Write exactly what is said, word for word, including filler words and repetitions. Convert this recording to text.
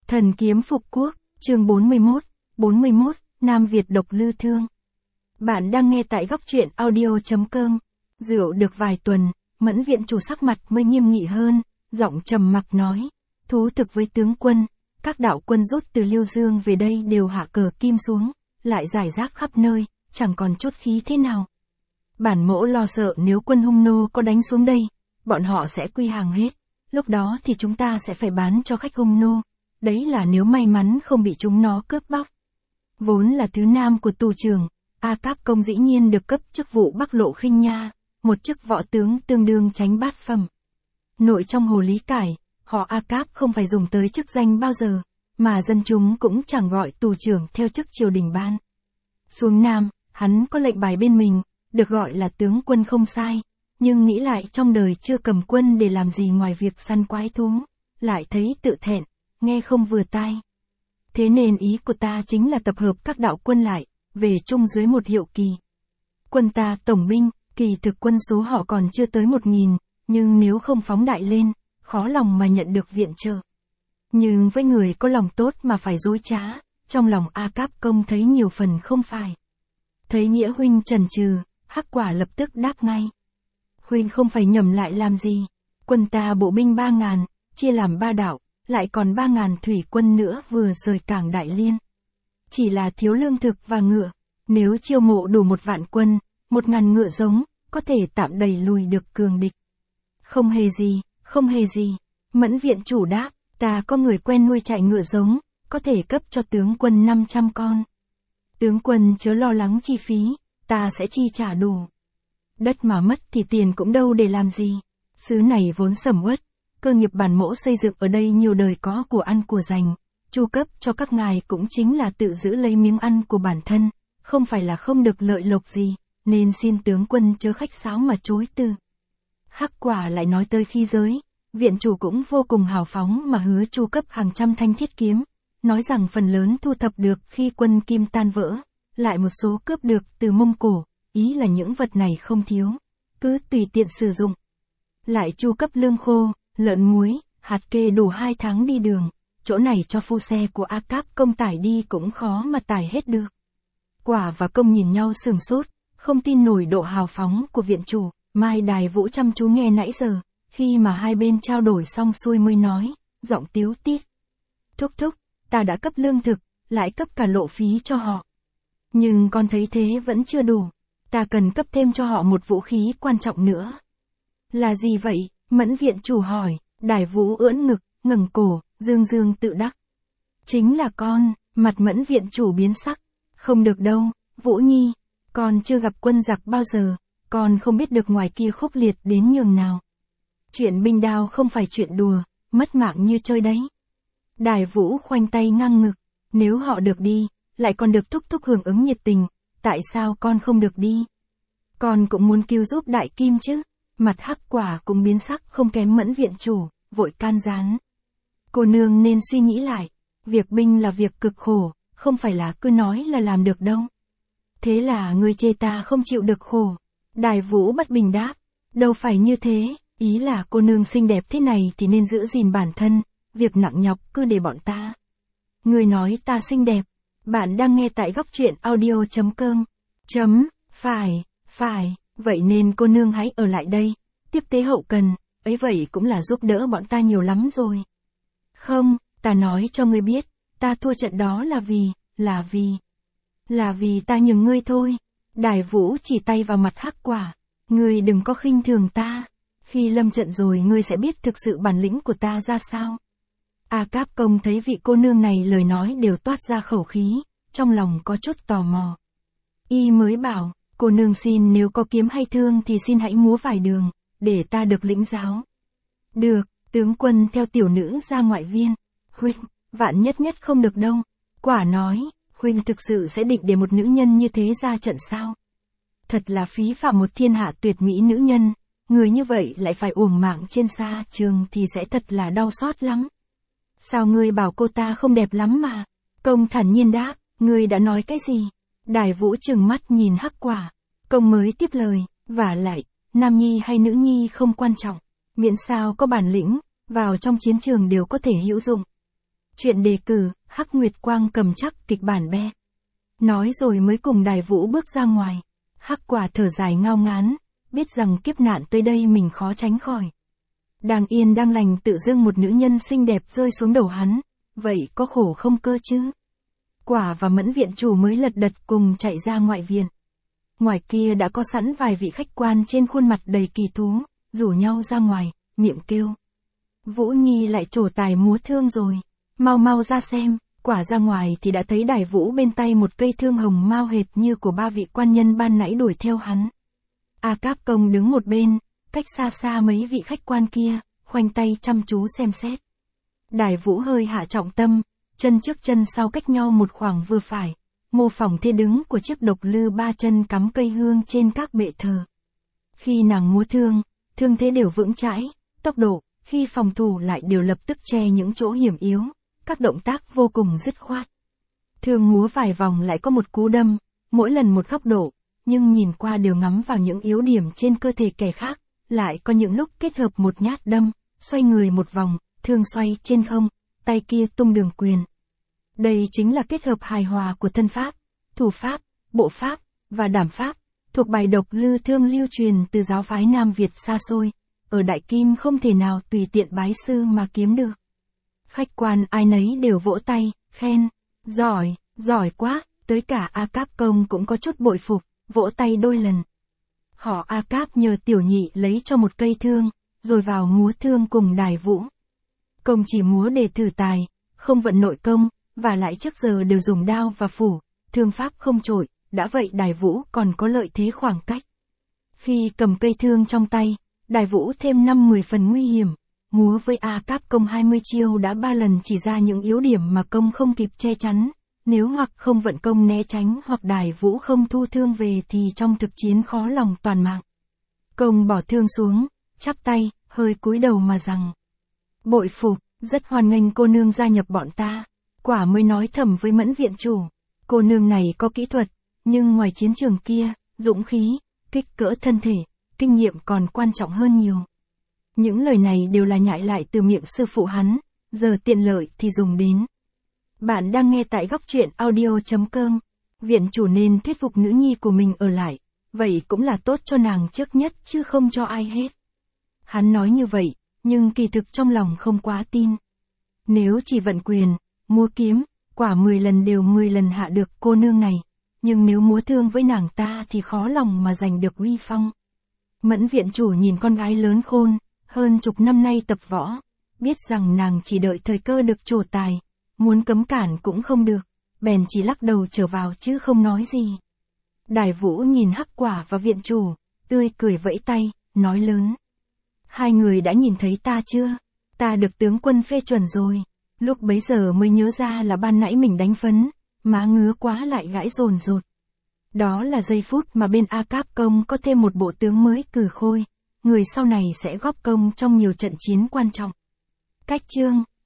Thần kiếm phục quốc, chương bốn mươi mốt, bốn mươi mốt, Nam Việt độc lư thương. Bạn đang nghe tại góc truyện audio chấm com. Rượu được vài tuần, Mẫn viện chủ sắc mặt mới nghiêm nghị hơn, giọng trầm mặc nói, thú thực với tướng quân, các đạo quân rút từ Liêu Dương về đây đều hạ cờ kim xuống, lại rải rác khắp nơi, chẳng còn chút khí thế nào. Bản mỗ lo sợ nếu quân Hung Nô có đánh xuống đây, bọn họ sẽ quy hàng hết, lúc đó thì chúng ta sẽ phải bán cho khách Hung Nô. Đấy là nếu may mắn không bị chúng nó cướp bóc. Vốn là thứ nam của tù trưởng, A Cáp Công dĩ nhiên được cấp chức vụ Bắc Lộ Khinh Nha, một chức võ tướng tương đương chánh bát phẩm. Nội trong Hồ Lý Cải, họ A Cáp không phải dùng tới chức danh bao giờ, mà dân chúng cũng chẳng gọi tù trưởng theo chức triều đình ban. Xuống Nam, hắn có lệnh bài bên mình, được gọi là tướng quân không sai, nhưng nghĩ lại trong đời chưa cầm quân để làm gì ngoài việc săn quái thú, lại thấy tự thẹn, nghe không vừa tai. Thế nên ý của ta chính là tập hợp các đạo quân lại, về chung dưới một hiệu kỳ. Quân ta tổng binh, kỳ thực quân số họ còn chưa tới một nghìn, nhưng nếu không phóng đại lên, khó lòng mà nhận được viện trợ. Nhưng với người có lòng tốt mà phải dối trá, trong lòng A Cáp Công thấy nhiều phần không phải. Thấy Nghĩa huynh chần chừ, Hắc Quả lập tức đáp ngay. Huynh không phải nhầm lại làm gì, quân ta bộ binh ba ngàn, chia làm ba đạo, lại còn ba ngàn thủy quân nữa vừa rời cảng Đại Liên. Chỉ là thiếu lương thực và ngựa, nếu chiêu mộ đủ một vạn quân, một ngàn ngựa giống, có thể tạm đẩy lùi được cường địch. Không hề gì, không hề gì, Mẫn viện chủ đáp, ta có người quen nuôi trại ngựa giống, có thể cấp cho tướng quân năm trăm con. Tướng quân chớ lo lắng chi phí, ta sẽ chi trả đủ. Đất mà mất thì tiền cũng đâu để làm gì, xứ này vốn sầm uất. Cơ nghiệp bản mỗ xây dựng ở đây nhiều đời có của ăn của dành, chu cấp cho các ngài cũng chính là tự giữ lấy miếng ăn của bản thân, không phải là không được lợi lộc gì, nên xin tướng quân chớ khách sáo mà chối từ. Hắc Quả lại nói tới khi giới, viện chủ cũng vô cùng hào phóng mà hứa chu cấp hàng trăm thanh thiết kiếm, nói rằng phần lớn thu thập được khi quân Kim tan vỡ, lại một số cướp được từ Mông Cổ, ý là những vật này không thiếu, cứ tùy tiện sử dụng. Lại chu cấp lương khô, lợn muối, hạt kê đủ hai tháng đi đường, chỗ này cho phu xe của A Cáp Công tải đi cũng khó mà tải hết được. Quả và Công nhìn nhau sửng sốt, không tin nổi độ hào phóng của viện chủ. Mai Đài Vũ chăm chú nghe nãy giờ, khi mà hai bên trao đổi xong xuôi mới nói, giọng tíu tít. Thúc thúc, ta đã cấp lương thực, lại cấp cả lộ phí cho họ. Nhưng con thấy thế vẫn chưa đủ, ta cần cấp thêm cho họ một vũ khí quan trọng nữa. Là gì vậy? Mẫn viện chủ hỏi. Đài Vũ ưỡn ngực, ngẩng cổ, dương dương tự đắc. Chính là con. Mặt Mẫn viện chủ biến sắc. Không được đâu, Vũ Nhi, con chưa gặp quân giặc bao giờ, con không biết được ngoài kia khốc liệt đến nhường nào. Chuyện binh đao không phải chuyện đùa, mất mạng như chơi đấy. Đài Vũ khoanh tay ngang ngực, nếu họ được đi, lại còn được thúc thúc hưởng ứng nhiệt tình, tại sao con không được đi? Con cũng muốn cứu giúp Đại Kim chứ. Mặt Hắc Quả cũng biến sắc không kém Mẫn viện chủ, vội can gián. Cô nương nên suy nghĩ lại, việc binh là việc cực khổ, không phải là cứ nói là làm được đâu. Thế là ngươi chê ta không chịu được khổ. Đài Vũ bất bình đáp, đâu phải như thế, ý là cô nương xinh đẹp thế này thì nên giữ gìn bản thân, việc nặng nhọc cứ để bọn ta. Ngươi nói ta xinh đẹp, bạn đang nghe tại góc truyện audio chấm com. Chấm, phải, phải. Vậy nên cô nương hãy ở lại đây, tiếp tế hậu cần, ấy vậy cũng là giúp đỡ bọn ta nhiều lắm rồi. Không, ta nói cho ngươi biết, ta thua trận đó là vì, là vì, là vì ta nhường ngươi thôi. Đài Vũ chỉ tay vào mặt Hắc Quả, ngươi đừng có khinh thường ta, khi lâm trận rồi ngươi sẽ biết thực sự bản lĩnh của ta ra sao. A Cáp Công thấy vị cô nương này lời nói đều toát ra khẩu khí, trong lòng có chút tò mò. Y mới bảo, cô nương xin nếu có kiếm hay thương thì xin hãy múa vài đường, để ta được lĩnh giáo. Được, tướng quân theo tiểu nữ ra ngoại viên. Huynh, vạn nhất nhất không được đâu. Quả nói, huynh thực sự sẽ định để một nữ nhân như thế ra trận sao? Thật là phí phạm một thiên hạ tuyệt mỹ nữ nhân, người như vậy lại phải uổng mạng trên xa trường thì sẽ thật là đau xót lắm. Sao ngươi bảo cô ta không đẹp lắm mà? Công thản nhiên đáp, ngươi đã nói cái gì? Đài Vũ trừng mắt nhìn Hắc Quả, Công mới tiếp lời, vả lại, nam nhi hay nữ nhi không quan trọng, miễn sao có bản lĩnh, vào trong chiến trường đều có thể hữu dụng. Chuyện đề cử, Hắc Nguyệt Quang cầm chắc kịch bản be. Nói rồi mới cùng Đài Vũ bước ra ngoài. Hắc Quả thở dài ngao ngán, biết rằng kiếp nạn tới đây mình khó tránh khỏi. Đang yên đang lành tự dưng một nữ nhân xinh đẹp rơi xuống đầu hắn, vậy có khổ không cơ chứ? Quả và Mẫn viện chủ mới lật đật cùng chạy ra ngoại viện. Ngoài kia đã có sẵn vài vị khách quan trên khuôn mặt đầy kỳ thú, rủ nhau ra ngoài, miệng kêu. Vũ Nhi lại trổ tài múa thương rồi, mau mau ra xem. Quả ra ngoài thì đã thấy Đài Vũ bên tay một cây thương hồng mau hệt như của ba vị quan nhân ban nãy đuổi theo hắn. A Cáp Công đứng một bên, cách xa xa mấy vị khách quan kia, khoanh tay chăm chú xem xét. Đài Vũ hơi hạ trọng tâm, chân trước chân sau cách nhau một khoảng vừa phải, mô phỏng thế đứng của chiếc độc lư ba chân cắm cây hương trên các bệ thờ. Khi nàng múa thương, thương thế đều vững chãi, tốc độ, khi phòng thủ lại đều lập tức che những chỗ hiểm yếu. Các động tác vô cùng dứt khoát. Thương múa vài vòng lại có một cú đâm, mỗi lần một góc độ, nhưng nhìn qua đều ngắm vào những yếu điểm trên cơ thể kẻ khác, lại có những lúc kết hợp một nhát đâm, xoay người một vòng, thương xoay trên không, tay kia tung đường quyền. Đây chính là kết hợp hài hòa của thân pháp, thủ pháp, bộ pháp, và đảm pháp, thuộc bài độc lư thương lưu truyền từ giáo phái Nam Việt xa xôi, ở Đại Kim không thể nào tùy tiện bái sư mà kiếm được. Khách quan ai nấy đều vỗ tay, khen, giỏi, giỏi quá, tới cả A Cáp Công cũng có chút bội phục, vỗ tay đôi lần. Họ A Cáp nhờ tiểu nhị lấy cho một cây thương, rồi vào múa thương cùng Đài Vũ. Công chỉ múa để thử tài, không vận nội công, và lại trước giờ đều dùng đao và phủ, thương pháp không trội, đã vậy Đài Vũ còn có lợi thế khoảng cách. Khi cầm cây thương trong tay, Đài Vũ thêm năm mười phần nguy hiểm. Múa với A Cáp Công hai mươi chiêu đã ba lần chỉ ra những yếu điểm mà công không kịp che chắn, nếu hoặc không vận công né tránh hoặc Đài Vũ không thu thương về thì trong thực chiến khó lòng toàn mạng. Công bỏ thương xuống, chắp tay, hơi cúi đầu mà rằng. Bội phục, rất hoan nghênh cô nương gia nhập bọn ta. Quả mới nói thầm với Mẫn viện chủ, cô nương này có kỹ thuật, nhưng ngoài chiến trường kia, dũng khí, kích cỡ thân thể, kinh nghiệm còn quan trọng hơn nhiều. Những lời này đều là nhại lại từ miệng sư phụ hắn, giờ tiện lợi thì dùng đến. Bạn đang nghe tại góc truyện audio chấm com. Viện chủ nên thuyết phục nữ nhi của mình ở lại, vậy cũng là tốt cho nàng trước nhất chứ không cho ai hết. Hắn nói như vậy, nhưng kỳ thực trong lòng không quá tin. Nếu chỉ vận quyền, múa kiếm, quả mười lần đều mười lần hạ được cô nương này, nhưng nếu múa thương với nàng ta thì khó lòng mà giành được uy phong. Mẫn viện chủ nhìn con gái lớn khôn, hơn chục năm nay tập võ, biết rằng nàng chỉ đợi thời cơ được trổ tài, muốn cấm cản cũng không được, bèn chỉ lắc đầu trở vào chứ không nói gì. Đài Vũ nhìn Hắc Quả và viện chủ, tươi cười vẫy tay, nói lớn. Hai người đã nhìn thấy ta chưa? Ta được tướng quân phê chuẩn rồi. Lúc bấy giờ mới nhớ ra là ban nãy mình đánh phấn, má ngứa quá lại gãi dồn dột. Đó là giây phút mà bên A Cáp Công có thêm một bộ tướng mới cử khôi, người sau này sẽ góp công trong nhiều trận chiến quan trọng. Cách chương